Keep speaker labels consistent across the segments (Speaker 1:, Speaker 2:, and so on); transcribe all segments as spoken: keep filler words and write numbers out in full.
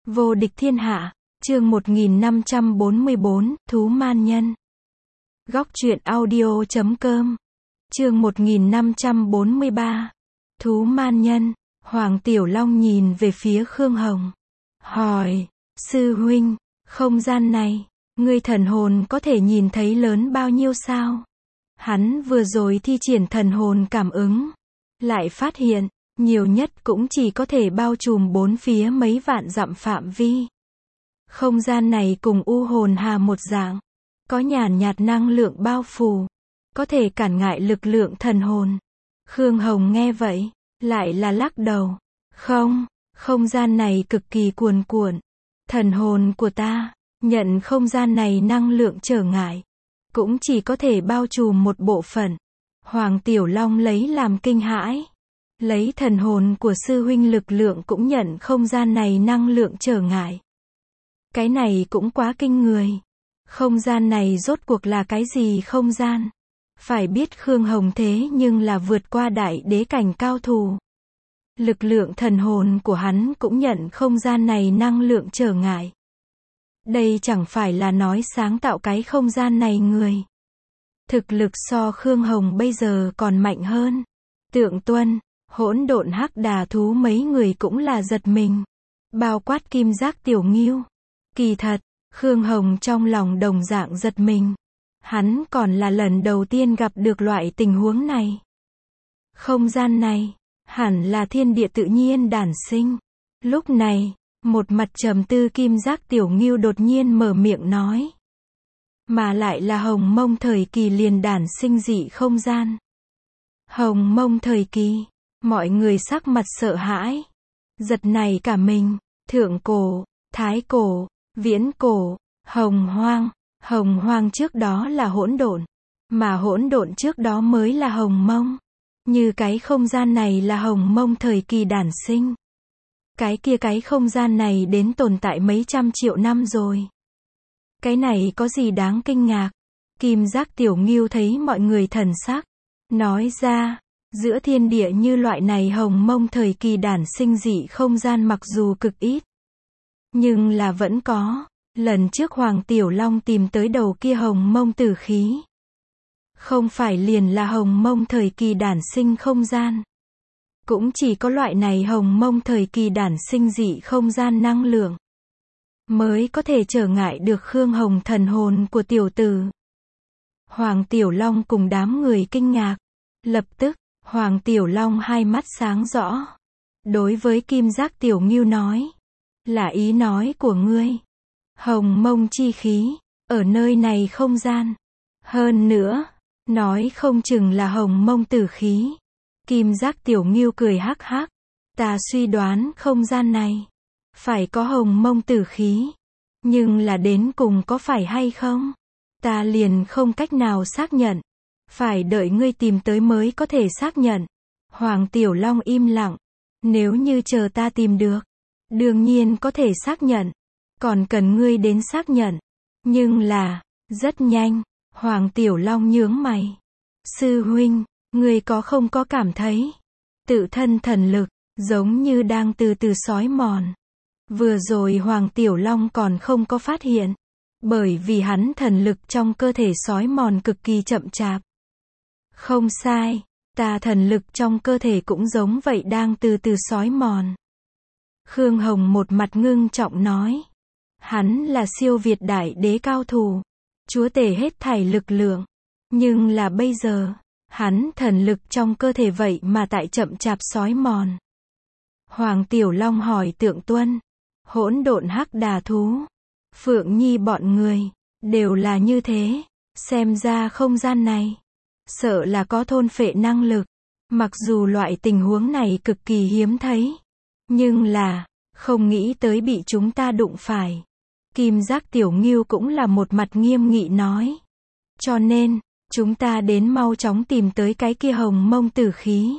Speaker 1: Vô địch thiên hạ, chương một nghìn năm trăm bốn mươi bốn, Thú Man Nhân. Góc truyện audio chấm com. Chương một nghìn năm trăm bốn mươi ba. Thú Man Nhân. Hoàng Tiểu Long nhìn về phía Khương Hồng. Hỏi, sư huynh, không gian này, ngươi thần hồn có thể nhìn thấy lớn bao nhiêu sao? Hắn vừa rồi thi triển thần hồn cảm ứng. Lại phát hiện, nhiều nhất cũng chỉ có thể bao trùm bốn phía mấy vạn dặm phạm vi. Không gian này cùng u hồn hà một dạng. Có nhàn nhạt năng lượng bao phủ. Có thể cản ngại lực lượng thần hồn. Khương Hồng nghe vậy, lại là lắc đầu. Không, không gian này cực kỳ cuồn cuộn. Thần hồn của ta, nhận không gian này năng lượng trở ngại. Cũng chỉ có thể bao trùm một bộ phận. Hoàng Tiểu Long lấy làm kinh hãi. Lấy thần hồn của sư huynh lực lượng cũng nhận không gian này năng lượng trở ngại. Cái này cũng quá kinh người. Không gian này rốt cuộc là cái gì không gian? Phải biết Khương Hồng thế nhưng là vượt qua đại đế cảnh cao thủ. Lực lượng thần hồn của hắn cũng nhận không gian này năng lượng trở ngại. Đây chẳng phải là nói sáng tạo cái không gian này người. Thực lực so Khương Hồng bây giờ còn mạnh hơn. Tượng Tuân, Hỗn Độn Hắc Đà Thú mấy người cũng là giật mình. Bao quát Kim Giác Tiểu Ngưu. Kỳ thật, Khương Hồng trong lòng đồng dạng giật mình. Hắn còn là lần đầu tiên gặp được loại tình huống này. Không gian này, hẳn là thiên địa tự nhiên đản sinh. Lúc này, một mặt trầm tư Kim Giác Tiểu Ngưu đột nhiên mở miệng nói. Mà lại là Hồng Mông thời kỳ liền đản sinh dị không gian. Hồng Mông thời kỳ, mọi người sắc mặt sợ hãi. Giật này cả mình, thượng cổ, thái cổ, viễn cổ, hồng hoang. Hồng hoang trước đó là hỗn độn, mà hỗn độn trước đó mới là Hồng Mông. Như cái không gian này là Hồng Mông thời kỳ đản sinh. Cái kia cái không gian này đến tồn tại mấy trăm triệu năm rồi. Cái này có gì đáng kinh ngạc? Kim Giác Tiểu Ngưu thấy mọi người thần sắc, nói ra, giữa thiên địa như loại này Hồng Mông thời kỳ đản sinh dị không gian mặc dù cực ít, nhưng là vẫn có. Lần trước Hoàng Tiểu Long tìm tới đầu kia Hồng Mông tử khí. Không phải liền là Hồng Mông thời kỳ đản sinh không gian. Cũng chỉ có loại này Hồng Mông thời kỳ đản sinh dị không gian năng lượng. Mới có thể trở ngại được Khương Hồng thần hồn của tiểu tử. Hoàng Tiểu Long cùng đám người kinh ngạc. Lập tức, Hoàng Tiểu Long hai mắt sáng rõ. Đối với Kim Giác Tiểu Ngưu nói. Là ý nói của ngươi. Hồng Mông chi khí, ở nơi này không gian. Hơn nữa, nói không chừng là Hồng Mông tử khí. Kim Giác Tiểu Ngưu cười hắc hắc. Ta suy đoán không gian này phải có Hồng Mông tử khí. Nhưng là đến cùng có phải hay không? Ta liền không cách nào xác nhận. Phải đợi ngươi tìm tới mới có thể xác nhận. Hoàng Tiểu Long im lặng. Nếu như chờ ta tìm được, đương nhiên có thể xác nhận. Còn cần ngươi đến xác nhận. Nhưng là, rất nhanh, Hoàng Tiểu Long nhướng mày. Sư huynh, ngươi có không có cảm thấy, tự thân thần lực, giống như đang từ từ sói mòn. Vừa rồi Hoàng Tiểu Long còn không có phát hiện. Bởi vì hắn thần lực trong cơ thể sói mòn cực kỳ chậm chạp. Không sai, ta thần lực trong cơ thể cũng giống vậy đang từ từ sói mòn. Khương Hồng một mặt ngưng trọng nói. Hắn là siêu việt đại đế cao thủ, chúa tể hết thảy lực lượng. Nhưng là bây giờ, hắn thần lực trong cơ thể vậy mà tại chậm chạp sói mòn. Hoàng Tiểu Long hỏi Tượng Tuân, Hỗn Độn Hắc Đà Thú, Phượng Nhi bọn người, đều là như thế. Xem ra không gian này, sợ là có thôn phệ năng lực. Mặc dù loại tình huống này cực kỳ hiếm thấy, nhưng là, không nghĩ tới bị chúng ta đụng phải. Kim Giác Tiểu Ngưu cũng là một mặt nghiêm nghị nói. Cho nên, chúng ta đến mau chóng tìm tới cái kia Hồng Mông tử khí.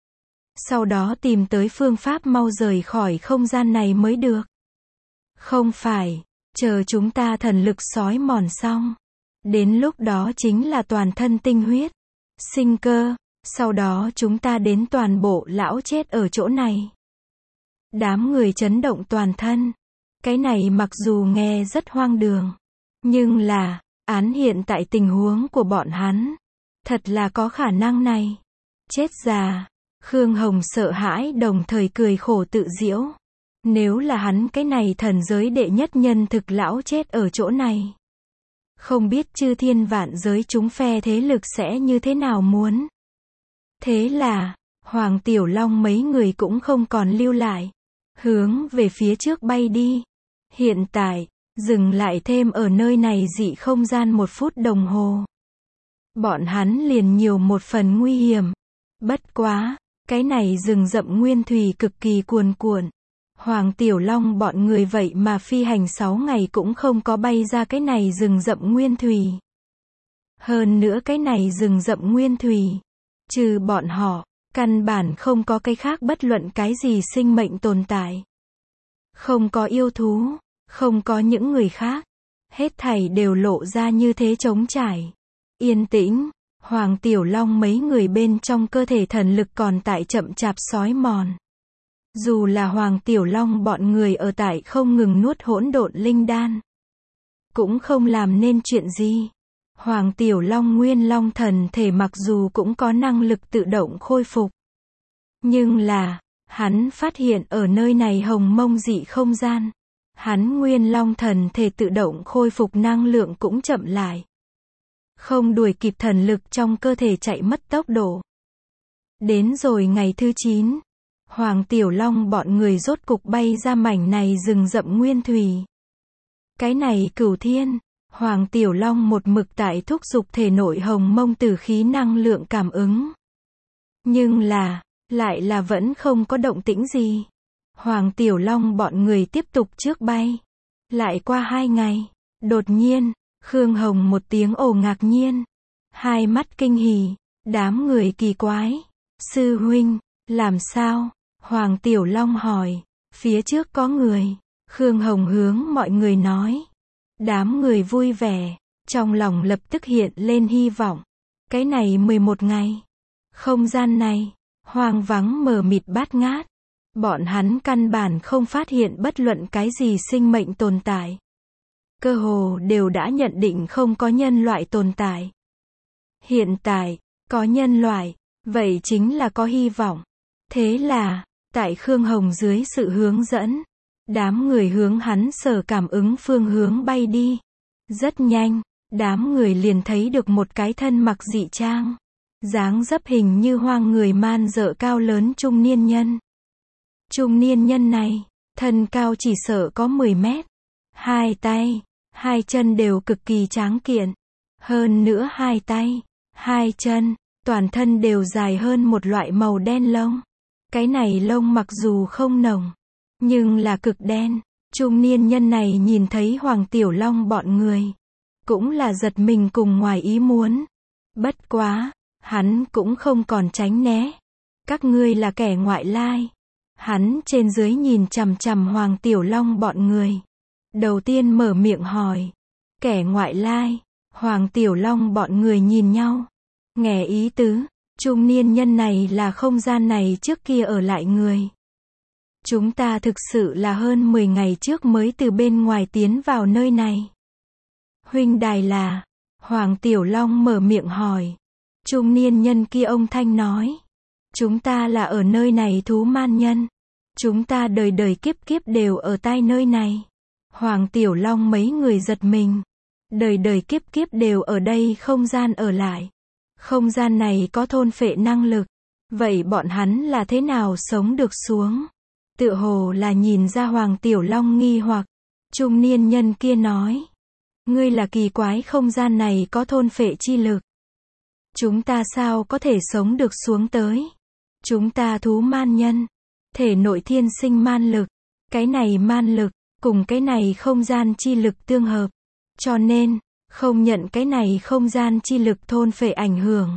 Speaker 1: Sau đó tìm tới phương pháp mau rời khỏi không gian này mới được. Không phải, chờ chúng ta thần lực sói mòn xong. Đến lúc đó chính là toàn thân tinh huyết, sinh cơ. Sau đó chúng ta đến toàn bộ lão chết ở chỗ này. Đám người chấn động toàn thân. Cái này mặc dù nghe rất hoang đường, nhưng là, án hiện tại tình huống của bọn hắn, thật là có khả năng này. Chết già, Khương Hồng sợ hãi đồng thời cười khổ tự giễu. Nếu là hắn cái này thần giới đệ nhất nhân thực lão chết ở chỗ này, không biết chư thiên vạn giới chúng phe thế lực sẽ như thế nào muốn. Thế là, Hoàng Tiểu Long mấy người cũng không còn lưu lại, hướng về phía trước bay đi. Hiện tại, dừng lại thêm ở nơi này dị không gian một phút đồng hồ. Bọn hắn liền nhiều một phần nguy hiểm. Bất quá, cái này rừng rậm nguyên thủy cực kỳ cuồn cuộn. Hoàng Tiểu Long bọn người vậy mà phi hành sáu ngày cũng không có bay ra cái này rừng rậm nguyên thủy. Hơn nữa cái này rừng rậm nguyên thủy, trừ bọn họ, căn bản không có cái khác bất luận cái gì sinh mệnh tồn tại. Không có yêu thú, không có những người khác. Hết thảy đều lộ ra như thế trống trải. Yên tĩnh, Hoàng Tiểu Long mấy người bên trong cơ thể thần lực còn tại chậm chạp xói mòn. Dù là Hoàng Tiểu Long bọn người ở tại không ngừng nuốt hỗn độn linh đan, cũng không làm nên chuyện gì. Hoàng Tiểu Long nguyên long thần thể mặc dù cũng có năng lực tự động khôi phục, nhưng là, hắn phát hiện ở nơi này hồng mông dị không gian, hắn nguyên long thần thể tự động khôi phục năng lượng cũng chậm lại. Không đuổi kịp thần lực trong cơ thể chạy mất tốc độ. Đến rồi ngày thứ chín, Hoàng Tiểu Long bọn người rốt cục bay ra mảnh này rừng rậm nguyên thủy. Cái này cửu thiên, Hoàng Tiểu Long một mực tại thúc giục thể nội hồng mông tử khí năng lượng cảm ứng. Nhưng là, lại là vẫn không có động tĩnh gì. Hoàng Tiểu Long bọn người tiếp tục trước bay. Lại qua hai ngày, đột nhiên, Khương Hồng một tiếng ồ ngạc nhiên. Hai mắt kinh hỉ, đám người kỳ quái. Sư huynh, làm sao? Hoàng Tiểu Long hỏi. Phía trước có người. Khương Hồng hướng mọi người nói. Đám người vui vẻ, trong lòng lập tức hiện lên hy vọng. Cái này mười một ngày. Không gian này, hoang vắng mờ mịt bát ngát. Bọn hắn căn bản không phát hiện bất luận cái gì sinh mệnh tồn tại. Cơ hồ đều đã nhận định không có nhân loại tồn tại. Hiện tại, có nhân loại, vậy chính là có hy vọng. Thế là, tại Khương Hồng dưới sự hướng dẫn, đám người hướng hắn sở cảm ứng phương hướng bay đi. Rất nhanh, đám người liền thấy được một cái thân mặc dị trang, dáng dấp hình như hoang người man dợ cao lớn trung niên nhân. Trung niên nhân này, thân cao chỉ sợ có mười mét. Hai tay, hai chân đều cực kỳ tráng kiện. Hơn nữa hai tay, hai chân, toàn thân đều dài hơn một loại màu đen lông. Cái này lông mặc dù không nồng, nhưng là cực đen. Trung niên nhân này nhìn thấy Hoàng Tiểu Long bọn người, cũng là giật mình cùng ngoài ý muốn. Bất quá, hắn cũng không còn tránh né. Các ngươi là kẻ ngoại lai. Hắn trên dưới nhìn chằm chằm Hoàng Tiểu Long bọn người. Đầu tiên mở miệng hỏi. Kẻ ngoại lai. Hoàng Tiểu Long bọn người nhìn nhau. Nghe ý tứ, trung niên nhân này là không gian này trước kia ở lại người. Chúng ta thực sự là hơn mười ngày trước mới từ bên ngoài tiến vào nơi này. Huynh đài là, Hoàng Tiểu Long mở miệng hỏi. Trung niên nhân kia ông thanh nói. Chúng ta là ở nơi này thú man nhân. Chúng ta đời đời kiếp kiếp đều ở tại nơi này. Hoàng Tiểu Long mấy người giật mình. Đời đời kiếp kiếp đều ở đây không gian ở lại. Không gian này có thôn phệ năng lực. Vậy bọn hắn là thế nào sống được xuống? Tựa hồ là nhìn ra Hoàng Tiểu Long nghi hoặc. Trung niên nhân kia nói. Ngươi là kỳ quái không gian này có thôn phệ chi lực. Chúng ta sao có thể sống được xuống tới? Chúng ta thú man nhân. Thể nội thiên sinh man lực. Cái này man lực, cùng cái này không gian chi lực tương hợp. Cho nên, không nhận cái này không gian chi lực thôn phệ ảnh hưởng.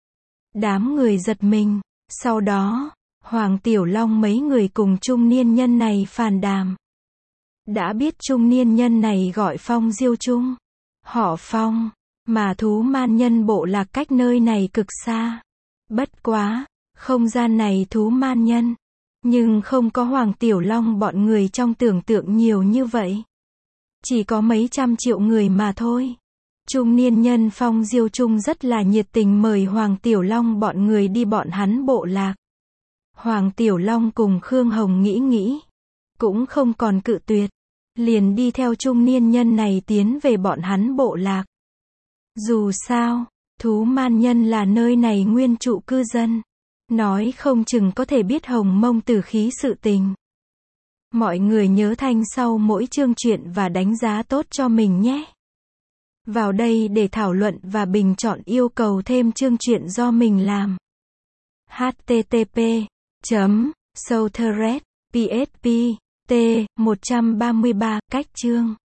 Speaker 1: Đám người giật mình. Sau đó, Hoàng Tiểu Long mấy người cùng trung niên nhân này phàn đàm. Đã biết trung niên nhân này gọi Phong Diêu Trung. Họ Phong, mà thú man nhân bộ lạc cách nơi này cực xa. Bất quá, không gian này thú man nhân, Nhưng không có Hoàng Tiểu Long bọn người trong tưởng tượng nhiều như vậy. Chỉ có mấy trăm triệu người mà thôi. Trung niên nhân Phong Diêu Trung rất là nhiệt tình mời Hoàng Tiểu Long bọn người đi bọn hắn bộ lạc. Hoàng Tiểu Long cùng Khương Hồng nghĩ nghĩ. Cũng không còn cự tuyệt. Liền đi theo trung niên nhân này tiến về bọn hắn bộ lạc. Dù sao, thú man nhân là nơi này nguyên trụ cư dân. Nói không chừng có thể biết Hồng Mông Tử khí sự tình. Mọi người nhớ thanh sau mỗi chương truyện và đánh giá tốt cho mình nhé. Vào đây để thảo luận và bình chọn yêu cầu thêm chương truyện do mình làm. h t t p chấm sâu thread php t một trăm ba mươi ba cách chương